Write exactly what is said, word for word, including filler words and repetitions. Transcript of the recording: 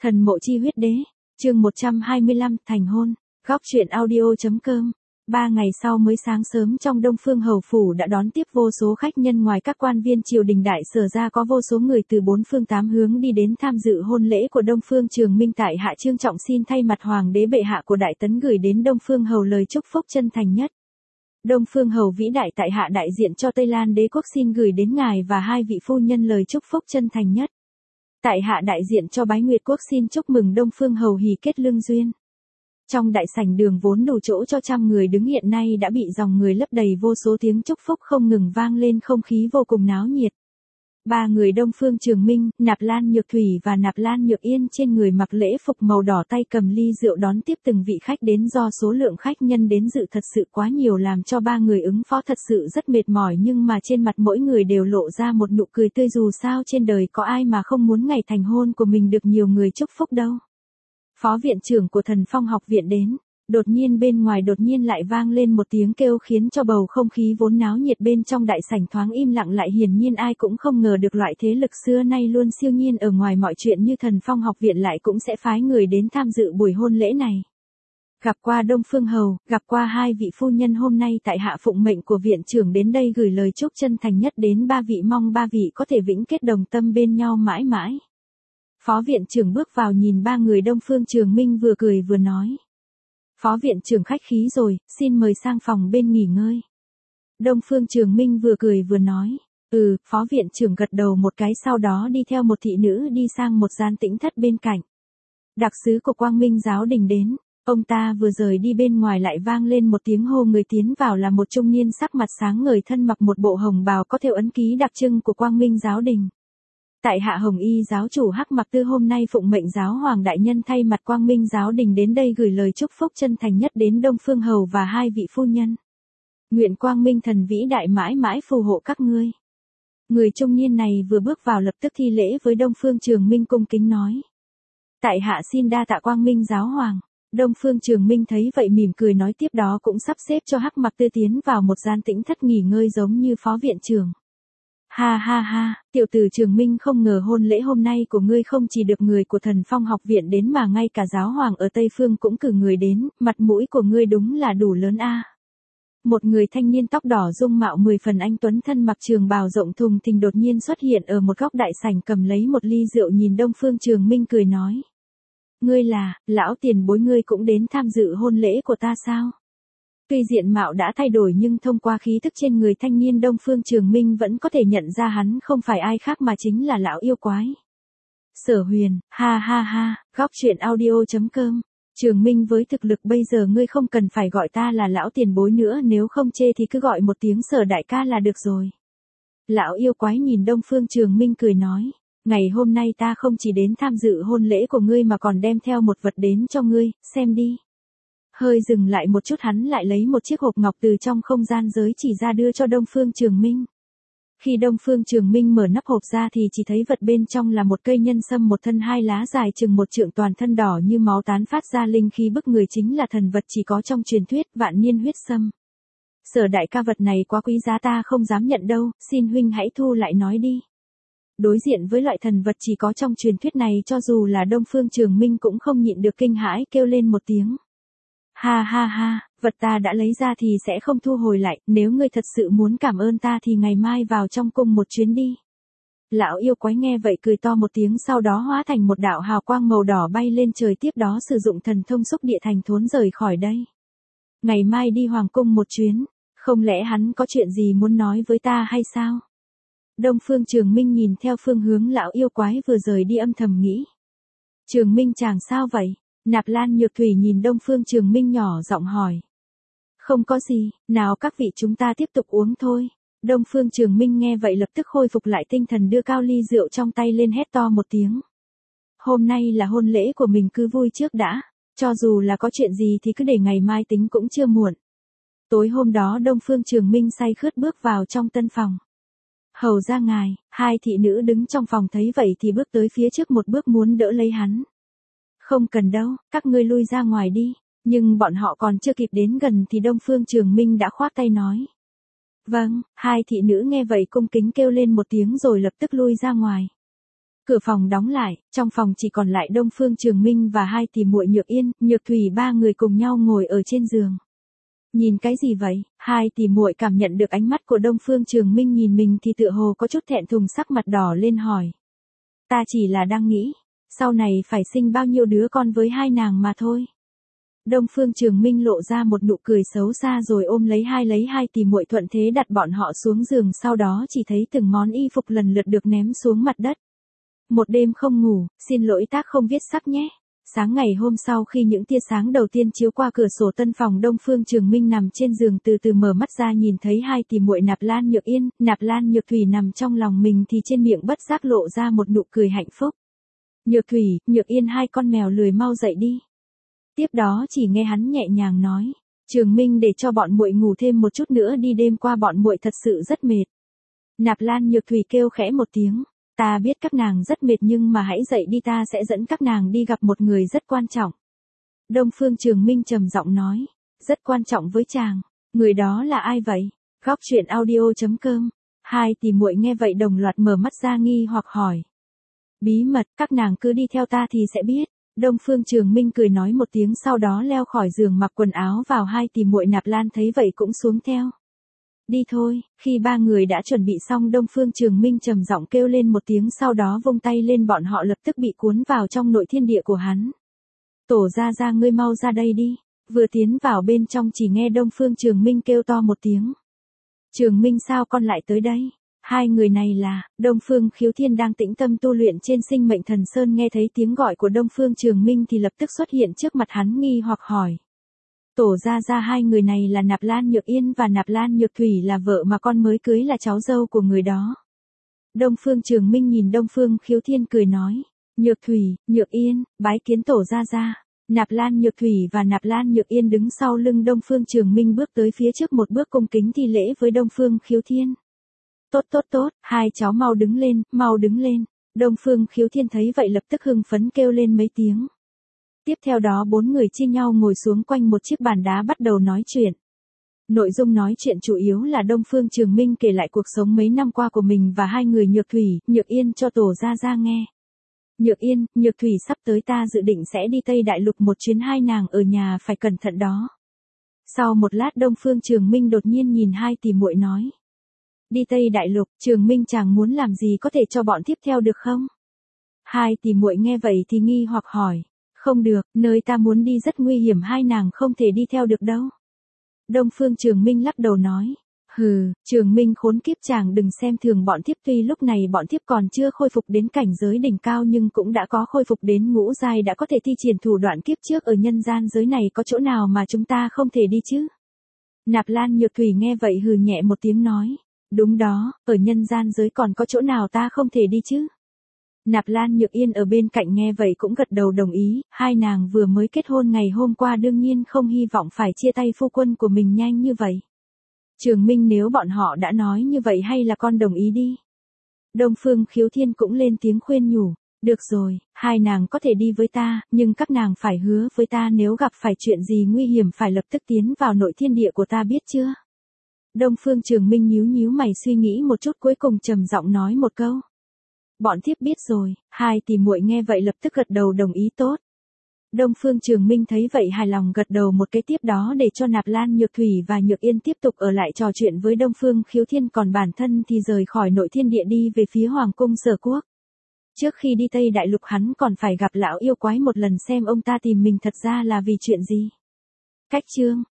Thần mộ chi huyết đế, chương một trăm hai mươi lăm, thành hôn, góc truyện audio.com. Ba ngày sau mới sáng sớm trong Đông Phương Hầu Phủ đã đón tiếp vô số khách nhân, ngoài các quan viên triều đình đại sở ra có vô số người từ bốn phương tám hướng đi đến tham dự hôn lễ của Đông Phương Trường Minh. Tại hạ Trương Trọng xin thay mặt Hoàng đế bệ hạ của Đại Tấn gửi đến Đông Phương Hầu lời chúc phúc chân thành nhất. Đông Phương Hầu vĩ đại, tại hạ đại diện cho Tây Lan đế quốc xin gửi đến ngài và hai vị phu nhân lời chúc phúc chân thành nhất. Tại hạ đại diện cho Bái Nguyệt quốc xin chúc mừng Đông Phương Hầu hỷ kết lương duyên. Trong đại sảnh đường vốn đủ chỗ cho trăm người đứng hiện nay đã bị dòng người lấp đầy, vô số tiếng chúc phúc không ngừng vang lên, không khí vô cùng náo nhiệt. Ba người Đông Phương Trường Minh, Nạp Lan Nhược Thủy và Nạp Lan Nhược Yên trên người mặc lễ phục màu đỏ, tay cầm ly rượu đón tiếp từng vị khách đến. Do số lượng khách nhân đến dự thật sự quá nhiều làm cho ba người ứng phó thật sự rất mệt mỏi, nhưng mà trên mặt mỗi người đều lộ ra một nụ cười tươi, dù sao trên đời có ai mà không muốn ngày thành hôn của mình được nhiều người chúc phúc đâu. Phó viện trưởng của Thần Phong học viện đến. Đột nhiên bên ngoài đột nhiên lại vang lên một tiếng kêu khiến cho bầu không khí vốn náo nhiệt bên trong đại sảnh thoáng im lặng lại. Hiển nhiên ai cũng không ngờ được loại thế lực xưa nay luôn siêu nhiên ở ngoài mọi chuyện như Thần Phong học viện lại cũng sẽ phái người đến tham dự buổi hôn lễ này. Gặp qua Đông Phương Hầu, gặp qua hai vị phu nhân, hôm nay tại hạ phụng mệnh của viện trưởng đến đây gửi lời chúc chân thành nhất đến ba vị, mong ba vị có thể vĩnh kết đồng tâm bên nhau mãi mãi. Phó viện trưởng bước vào nhìn ba người Đông Phương Trường Minh vừa cười vừa nói. Phó viện trưởng khách khí rồi, xin mời sang phòng bên nghỉ ngơi. Đông Phương Trường Minh vừa cười vừa nói. Ừ, phó viện trưởng gật đầu một cái, sau đó đi theo một thị nữ đi sang một gian tĩnh thất bên cạnh. Đặc sứ của Quang Minh giáo đình đến. Ông ta vừa rời đi, bên ngoài lại vang lên một tiếng hô, người tiến vào là một trung niên sắc mặt sáng ngời, thân mặc một bộ hồng bào có thêu ấn ký đặc trưng của Quang Minh giáo đình. Tại hạ Hồng Y giáo chủ Hắc Mặc Tư hôm nay phụng mệnh giáo hoàng đại nhân thay mặt Quang Minh giáo đình đến đây gửi lời chúc phúc chân thành nhất đến Đông Phương Hầu và hai vị phu nhân. Nguyện Quang Minh thần vĩ đại mãi mãi phù hộ các ngươi. Người trung niên này vừa bước vào lập tức thi lễ với Đông Phương Trường Minh, cung kính nói. Tại hạ xin đa tạ Quang Minh giáo hoàng. Đông Phương Trường Minh thấy vậy mỉm cười nói, tiếp đó cũng sắp xếp cho Hắc Mặc Tư tiến vào một gian tĩnh thất nghỉ ngơi giống như phó viện trưởng. Ha ha ha, tiểu tử Trường Minh, không ngờ hôn lễ hôm nay của ngươi không chỉ được người của Thần Phong học viện đến mà ngay cả giáo hoàng ở Tây Phương cũng cử người đến, mặt mũi của ngươi đúng là đủ lớn a. Một người thanh niên tóc đỏ dung mạo mười phần anh tuấn, thân mặc trường bào rộng thùng thình đột nhiên xuất hiện ở một góc đại sảnh, cầm lấy một ly rượu nhìn Đông Phương Trường Minh cười nói. Ngươi là, lão tiền bối, ngươi cũng đến tham dự hôn lễ của ta sao? Tuy diện mạo đã thay đổi nhưng thông qua khí thức trên người thanh niên, Đông Phương Trường Minh vẫn có thể nhận ra hắn không phải ai khác mà chính là lão yêu quái Sở Huyền. Ha ha ha, góc truyện audio.com. Trường Minh, với thực lực bây giờ ngươi không cần phải gọi ta là lão tiền bối nữa, nếu không chê thì cứ gọi một tiếng Sở đại ca là được rồi. Lão yêu quái nhìn Đông Phương Trường Minh cười nói. Ngày hôm nay ta không chỉ đến tham dự hôn lễ của ngươi mà còn đem theo một vật đến cho ngươi, xem đi. Hơi dừng lại một chút, hắn lại lấy một chiếc hộp ngọc từ trong không gian giới chỉ ra đưa cho Đông Phương Trường Minh. Khi Đông Phương Trường Minh mở nắp hộp ra thì chỉ thấy vật bên trong là một cây nhân sâm, một thân hai lá dài chừng một trượng, toàn thân đỏ như máu, tán phát ra linh khí bức người, chính là thần vật chỉ có trong truyền thuyết Vạn Niên huyết sâm. Sở đại ca, vật này quá quý giá, ta không dám nhận đâu, xin huynh hãy thu lại nói đi. Đối diện với loại thần vật chỉ có trong truyền thuyết này, cho dù là Đông Phương Trường Minh cũng không nhịn được kinh hãi, kêu lên một tiếng. Ha ha ha, vật ta đã lấy ra thì sẽ không thu hồi lại, nếu ngươi thật sự muốn cảm ơn ta thì ngày mai vào trong cung một chuyến đi. Lão yêu quái nghe vậy cười to một tiếng, sau đó hóa thành một đạo hào quang màu đỏ bay lên trời, tiếp đó sử dụng thần thông xúc địa thành thốn rời khỏi đây. Ngày mai đi hoàng cung một chuyến, không lẽ hắn có chuyện gì muốn nói với ta hay sao? Đông Phương Trường Minh nhìn theo phương hướng lão yêu quái vừa rời đi âm thầm nghĩ. Trường Minh chàng sao vậy? Nạp Lan Nhược Thủy nhìn Đông Phương Trường Minh nhỏ giọng hỏi. Không có gì, nào các vị chúng ta tiếp tục uống thôi. Đông Phương Trường Minh nghe vậy lập tức khôi phục lại tinh thần, đưa cao ly rượu trong tay lên hét to một tiếng. Hôm nay là hôn lễ của mình, cứ vui trước đã, cho dù là có chuyện gì thì cứ để ngày mai tính cũng chưa muộn. Tối hôm đó Đông Phương Trường Minh say khướt bước vào trong tân phòng. Hầu ra ngài, hai thị nữ đứng trong phòng thấy vậy thì bước tới phía trước một bước muốn đỡ lấy hắn. Không cần đâu, các ngươi lui ra ngoài đi. Nhưng bọn họ còn chưa kịp đến gần thì Đông Phương Trường Minh đã khoát tay nói. Vâng, hai thị nữ nghe vậy cung kính kêu lên một tiếng rồi lập tức lui ra ngoài. Cửa phòng đóng lại, trong phòng chỉ còn lại Đông Phương Trường Minh và hai tỷ muội Nhược Yên, Nhược Thủy ba người cùng nhau ngồi ở trên giường. Nhìn cái gì vậy? Hai tỷ muội cảm nhận được ánh mắt của Đông Phương Trường Minh nhìn mình thì tựa hồ có chút thẹn thùng, sắc mặt đỏ lên hỏi. Ta chỉ là đang nghĩ, sau này phải sinh bao nhiêu đứa con với hai nàng mà thôi. Đông Phương Trường Minh lộ ra một nụ cười xấu xa rồi ôm lấy hai lấy hai tỷ muội thuận thế đặt bọn họ xuống giường, sau đó chỉ thấy từng món y phục lần lượt được ném xuống mặt đất. Một đêm không ngủ, xin lỗi tác không viết sắc nhé. Sáng ngày hôm sau khi những tia sáng đầu tiên chiếu qua cửa sổ tân phòng, Đông Phương Trường Minh nằm trên giường từ từ mở mắt ra, nhìn thấy hai tỷ muội Nạp Lan Nhược Yên, Nạp Lan Nhược Thủy nằm trong lòng mình thì trên miệng bất giác lộ ra một nụ cười hạnh phúc. Nhược Thủy, Nhược Yên, hai con mèo lười mau dậy đi. Tiếp đó chỉ nghe hắn nhẹ nhàng nói, Trường Minh để cho bọn muội ngủ thêm một chút nữa đi, đêm qua bọn muội thật sự rất mệt. Nạp Lan Nhược Thủy kêu khẽ một tiếng. Ta biết các nàng rất mệt nhưng mà hãy dậy đi, ta sẽ dẫn các nàng đi gặp một người rất quan trọng. Đông Phương Trường Minh trầm giọng nói, rất quan trọng với chàng, người đó là ai vậy? Góc truyện audio chấm com. Hai tỷ muội nghe vậy đồng loạt mở mắt ra nghi hoặc hỏi. Bí mật, các nàng cứ đi theo ta thì sẽ biết. Đông Phương Trường Minh cười nói một tiếng, sau đó leo khỏi giường mặc quần áo vào. Hai tỷ muội Nạp Lan thấy vậy cũng xuống theo. Đi thôi, khi ba người đã chuẩn bị xong, Đông Phương Trường Minh trầm giọng kêu lên một tiếng, sau đó vung tay lên, bọn họ lập tức bị cuốn vào trong nội thiên địa của hắn. Tổ gia gia, ngươi mau ra đây đi. Vừa tiến vào bên trong chỉ nghe Đông Phương Trường Minh kêu to một tiếng. Trường Minh, sao con lại tới đây? Hai người này là, Đông Phương Khiếu Thiên đang tĩnh tâm tu luyện trên Sinh Mệnh Thần Sơn, nghe thấy tiếng gọi của Đông Phương Trường Minh thì lập tức xuất hiện trước mặt hắn nghi hoặc hỏi. Tổ gia gia, hai người này là Nạp Lan Nhược Yên và Nạp Lan Nhược Thủy là vợ mà con mới cưới, là cháu dâu của người đó. Đông Phương Trường Minh nhìn Đông Phương Khiếu Thiên cười nói, Nhược Thủy, Nhược Yên, bái kiến tổ gia gia. Nạp Lan Nhược Thủy và Nạp Lan Nhược Yên đứng sau lưng Đông Phương Trường Minh bước tới phía trước một bước cung kính thi lễ với Đông Phương Khiếu Thiên. Tốt tốt tốt, hai cháu mau đứng lên, mau đứng lên. Đông Phương Khiếu Thiên thấy vậy lập tức hưng phấn kêu lên mấy tiếng. Tiếp theo đó bốn người chia nhau ngồi xuống quanh một chiếc bàn đá bắt đầu nói chuyện. Nội dung nói chuyện chủ yếu là Đông Phương Trường Minh kể lại cuộc sống mấy năm qua của mình và hai người Nhược Thủy, Nhược Yên cho tổ gia gia nghe. Nhược Yên, Nhược Thủy, sắp tới ta dự định sẽ đi Tây Đại Lục một chuyến, hai nàng ở nhà phải cẩn thận đó. Sau một lát Đông Phương Trường Minh đột nhiên nhìn hai tỷ muội nói. Đi Tây Đại Lục, Trường Minh chàng muốn làm gì, có thể cho bọn tiếp theo được không? Hai tỷ muội nghe vậy thì nghi hoặc hỏi. Không được, nơi ta muốn đi rất nguy hiểm, hai nàng không thể đi theo được đâu. Đông Phương Trường Minh lắc đầu nói. Hừ, Trường Minh khốn kiếp, chàng đừng xem thường bọn thiếp, tuy lúc này bọn thiếp còn chưa khôi phục đến cảnh giới đỉnh cao nhưng cũng đã có khôi phục đến ngũ giai, đã có thể thi triển thủ đoạn kiếp trước ở nhân gian giới này, có chỗ nào mà chúng ta không thể đi chứ? Nạp Lan Nhược Thủy nghe vậy hừ nhẹ một tiếng nói. Đúng đó, ở nhân gian giới còn có chỗ nào ta không thể đi chứ? Nạp Lan Nhược Yên ở bên cạnh nghe vậy cũng gật đầu đồng ý, hai nàng vừa mới kết hôn ngày hôm qua đương nhiên không hy vọng phải chia tay phu quân của mình nhanh như vậy. Trường Minh, nếu bọn họ đã nói như vậy hay là con đồng ý đi. Đông Phương Khiếu Thiên cũng lên tiếng khuyên nhủ. Được rồi, hai nàng có thể đi với ta, nhưng các nàng phải hứa với ta nếu gặp phải chuyện gì nguy hiểm phải lập tức tiến vào nội thiên địa của ta, biết chưa? Đông Phương Trường Minh nhíu nhíu mày suy nghĩ một chút, cuối cùng trầm giọng nói một câu. Bọn thiếp biết rồi. Hai tỷ muội nghe vậy lập tức gật đầu đồng ý. Tốt. Đông Phương Trường Minh thấy vậy hài lòng gật đầu một cái, tiếp đó để cho Nạp Lan Nhược Thủy và Nhược Yên tiếp tục ở lại trò chuyện với Đông Phương Khiếu Thiên, còn bản thân thì rời khỏi nội thiên địa đi về phía Hoàng cung Sở Quốc. Trước khi đi Tây Đại Lục hắn còn phải gặp lão yêu quái một lần xem ông ta tìm mình thật ra là vì chuyện gì. Cách chương